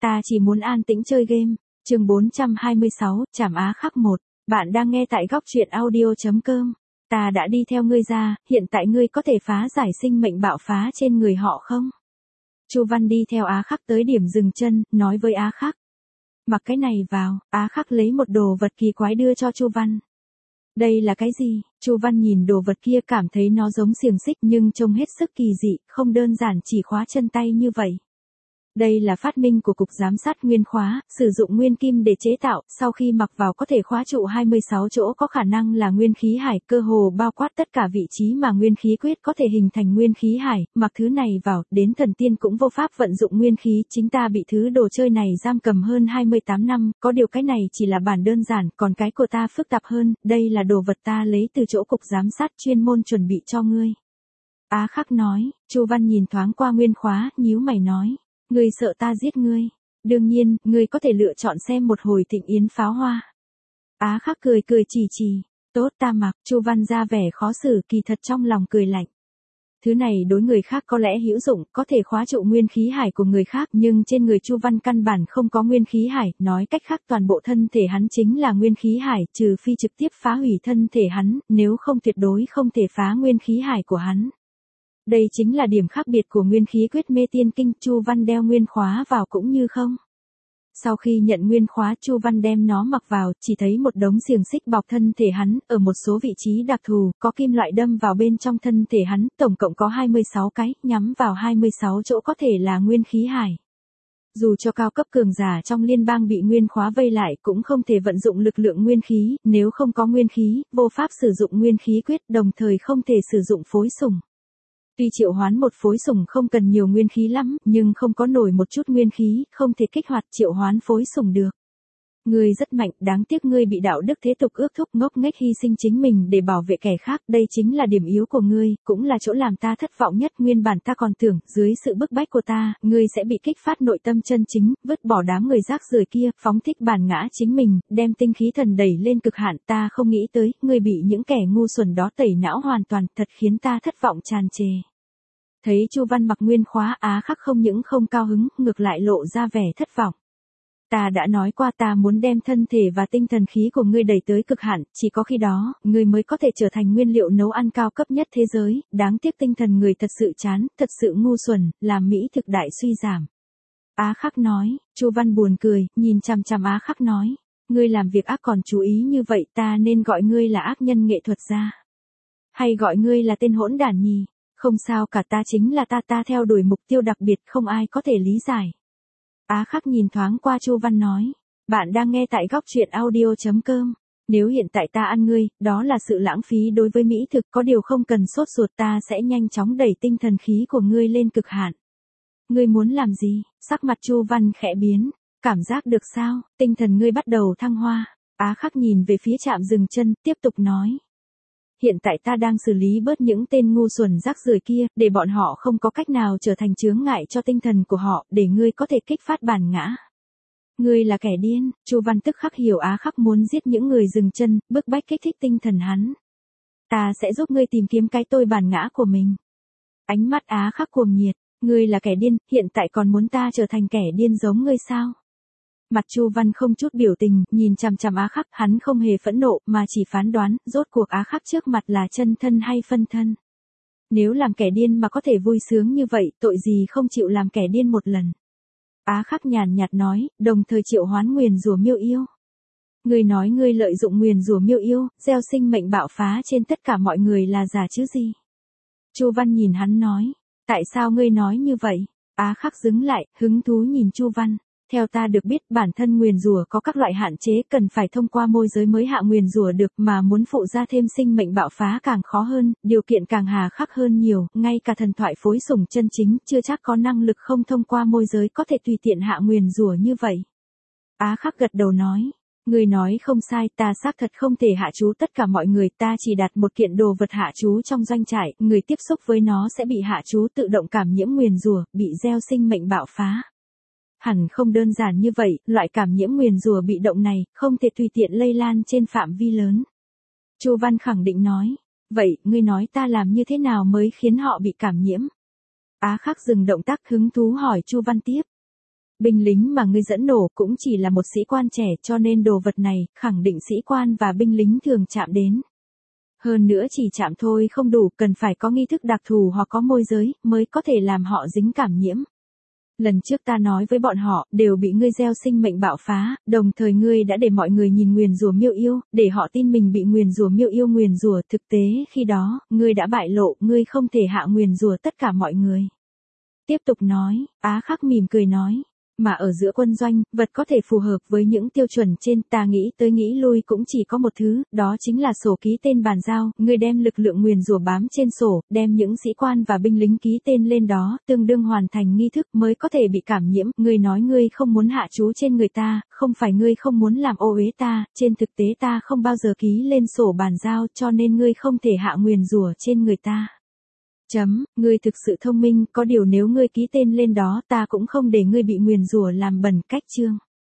ta chỉ muốn an tĩnh chơi game. Chương 426, Trảm Á Khắc 1. Bạn đang nghe tại góc truyện audio.com. Ta đã đi theo ngươi ra, hiện tại ngươi có thể phá giải sinh mệnh bạo phá trên người họ không? Chu Văn đi theo Á Khắc tới điểm dừng chân, nói với Á Khắc. Mặc cái này vào. Á Khắc lấy một đồ vật kỳ quái đưa cho Chu Văn. Đây là cái gì? Chu Văn nhìn đồ vật kia cảm thấy nó giống xiềng xích nhưng trông hết sức kỳ dị, không đơn giản chỉ khóa chân tay như vậy. Đây là phát minh của Cục Giám sát Nguyên khóa, sử dụng nguyên kim để chế tạo, sau khi mặc vào có thể khóa trụ 26 chỗ có khả năng là nguyên khí hải, cơ hồ bao quát tất cả vị trí mà nguyên khí quyết có thể hình thành nguyên khí hải, mặc thứ này vào, đến thần tiên cũng vô pháp vận dụng nguyên khí, chính ta bị thứ đồ chơi này giam cầm hơn 28 năm, có điều cái này chỉ là bản đơn giản, còn cái của ta phức tạp hơn, đây là đồ vật ta lấy từ chỗ Cục Giám sát chuyên môn chuẩn bị cho ngươi. Á Khắc nói. Chu Văn nhìn thoáng qua Nguyên khóa, nhíu mày nói. Ngươi sợ ta giết ngươi. Đương nhiên, ngươi có thể lựa chọn xem một hồi thịnh yến pháo hoa. Á Khắc cười chỉ. Tốt ta mặc. Chu Văn ra vẻ khó xử, kỳ thật trong lòng cười lạnh. Thứ này đối người khác có lẽ hữu dụng, có thể khóa trụ nguyên khí hải của người khác, nhưng trên người Chu Văn căn bản không có nguyên khí hải, nói cách khác toàn bộ thân thể hắn chính là nguyên khí hải, trừ phi trực tiếp phá hủy thân thể hắn, nếu không tuyệt đối không thể phá nguyên khí hải của hắn. Đây chính là điểm khác biệt của nguyên khí quyết mê tiên kinh. Chu Văn đeo nguyên khóa vào cũng như không. Sau khi nhận nguyên khóa, Chu Văn đem nó mặc vào, chỉ thấy một đống xiềng xích bọc thân thể hắn, ở một số vị trí đặc thù, có kim loại đâm vào bên trong thân thể hắn, tổng cộng có 26 cái, nhắm vào 26 chỗ có thể là nguyên khí hải. Dù cho cao cấp cường giả trong liên bang bị nguyên khóa vây lại cũng không thể vận dụng lực lượng nguyên khí, nếu không có nguyên khí, vô pháp sử dụng nguyên khí quyết, đồng thời không thể sử dụng phối sủng. Tuy triệu hoán một phối sủng không cần nhiều nguyên khí lắm, nhưng không có nổi một chút nguyên khí, không thể kích hoạt triệu hoán phối sủng được. Ngươi rất mạnh, đáng tiếc ngươi bị đạo đức thế tục ước thúc ngốc nghếch hy sinh chính mình để bảo vệ kẻ khác, đây chính là điểm yếu của ngươi, cũng là chỗ làm ta thất vọng nhất. Nguyên bản ta còn tưởng, dưới sự bức bách của ta, ngươi sẽ bị kích phát nội tâm chân chính, vứt bỏ đám người rác rưởi kia, phóng thích bản ngã chính mình, đem tinh khí thần đẩy lên cực hạn. Ta không nghĩ tới, ngươi bị những kẻ ngu xuẩn đó tẩy não hoàn toàn, thật khiến ta thất vọng tràn trề. Thấy Chu Văn mặc nguyên khóa, Á Khắc không những không cao hứng, ngược lại lộ ra vẻ thất vọng. Ta đã nói qua ta muốn đem thân thể và tinh thần khí của ngươi đẩy tới cực hạn, chỉ có khi đó, ngươi mới có thể trở thành nguyên liệu nấu ăn cao cấp nhất thế giới, đáng tiếc tinh thần người thật sự chán, thật sự ngu xuẩn, làm mỹ thực đại suy giảm. Á Khắc nói. Chu Văn buồn cười, nhìn chằm chằm Á Khắc nói. Ngươi làm việc ác còn chú ý như vậy, ta nên gọi ngươi là ác nhân nghệ thuật gia, hay gọi ngươi là tên hỗn đản nhỉ? Không sao cả, ta chính là ta theo đuổi mục tiêu đặc biệt, không ai có thể lý giải. Á Khắc nhìn thoáng qua Chu Văn nói. Bạn đang nghe tại góc truyện audio.com. Nếu hiện tại ta ăn ngươi, đó là sự lãng phí đối với mỹ thực, có điều không cần sốt ruột, ta sẽ nhanh chóng đẩy tinh thần khí của ngươi lên cực hạn. Ngươi muốn làm gì? Sắc mặt Chu Văn khẽ biến. Cảm giác được sao? Tinh thần ngươi bắt đầu thăng hoa. Á Khắc nhìn về phía trạm dừng chân, tiếp tục nói. Hiện tại ta đang xử lý bớt những tên ngu xuẩn rác rưởi kia, để bọn họ không có cách nào trở thành chướng ngại cho tinh thần của họ, để ngươi có thể kích phát bản ngã. Ngươi là kẻ điên. Chu Văn tức khắc hiểu Á Khắc muốn giết những người dừng chân, bức bách kích thích tinh thần hắn. Ta sẽ giúp ngươi tìm kiếm cái tôi bản ngã của mình. Ánh mắt Á Khắc cuồng nhiệt. Ngươi là kẻ điên, hiện tại còn muốn ta trở thành kẻ điên giống ngươi sao? Mặt Chu Văn không chút biểu tình, nhìn chằm chằm Á Khắc, hắn không hề phẫn nộ, mà chỉ phán đoán, rốt cuộc Á Khắc trước mặt là chân thân hay phân thân. Nếu làm kẻ điên mà có thể vui sướng như vậy, tội gì không chịu làm kẻ điên một lần. Á Khắc nhàn nhạt nói, đồng thời triệu hoán nguyền rủa miêu yêu. Ngươi nói ngươi lợi dụng nguyền rủa miêu yêu, gieo sinh mệnh bạo phá trên tất cả mọi người là giả chứ gì? Chu Văn nhìn hắn nói, tại sao ngươi nói như vậy? Á Khắc dừng lại, hứng thú nhìn Chu Văn. Theo ta được biết, bản thân nguyền rủa có các loại hạn chế, cần phải thông qua môi giới mới hạ nguyền rủa được, mà muốn phụ ra thêm sinh mệnh bạo phá càng khó hơn, điều kiện càng hà khắc hơn nhiều, ngay cả thần thoại phối sủng chân chính chưa chắc có năng lực không thông qua môi giới có thể tùy tiện hạ nguyền rủa như vậy. Á Khắc gật đầu nói, người nói không sai, ta xác thật không thể hạ chú tất cả mọi người, ta chỉ đặt một kiện đồ vật hạ chú trong doanh trại, người tiếp xúc với nó sẽ bị hạ chú tự động cảm nhiễm nguyền rủa, bị gieo sinh mệnh bạo phá. Hẳn không đơn giản như vậy, loại cảm nhiễm nguyền rủa bị động này, không thể tùy tiện lây lan trên phạm vi lớn. Chu Văn khẳng định nói, vậy, ngươi nói ta làm như thế nào mới khiến họ bị cảm nhiễm? Á Khắc dừng động tác hứng thú hỏi Chu Văn tiếp. Binh lính mà ngươi dẫn nổ cũng chỉ là một sĩ quan trẻ, cho nên đồ vật này, khẳng định sĩ quan và binh lính thường chạm đến. Hơn nữa chỉ chạm thôi không đủ, cần phải có nghi thức đặc thù hoặc có môi giới, mới có thể làm họ dính cảm nhiễm. Lần trước ta nói với bọn họ, đều bị ngươi gieo sinh mệnh bạo phá, đồng thời ngươi đã để mọi người nhìn nguyền rủa Miêu Yêu, để họ tin mình bị nguyền rủa Miêu Yêu nguyền rủa, thực tế khi đó, ngươi đã bại lộ, ngươi không thể hạ nguyền rủa tất cả mọi người. Tiếp tục nói, Á Khắc mỉm cười nói, mà ở giữa quân doanh, vật có thể phù hợp với những tiêu chuẩn trên, ta nghĩ tới nghĩ lui cũng chỉ có một thứ, đó chính là sổ ký tên bàn giao, ngươi đem lực lượng nguyền rủa bám trên sổ, đem những sĩ quan và binh lính ký tên lên đó, tương đương hoàn thành nghi thức mới có thể bị cảm nhiễm, ngươi nói ngươi không muốn hạ chú trên người ta, không phải ngươi không muốn làm ô uế ta, trên thực tế ta không bao giờ ký lên sổ bàn giao, cho nên ngươi không thể hạ nguyền rủa trên người ta. Ngươi thực sự thông minh, có điều nếu ngươi ký tên lên đó ta cũng không để ngươi bị nguyền rủa làm bẩn cách chương.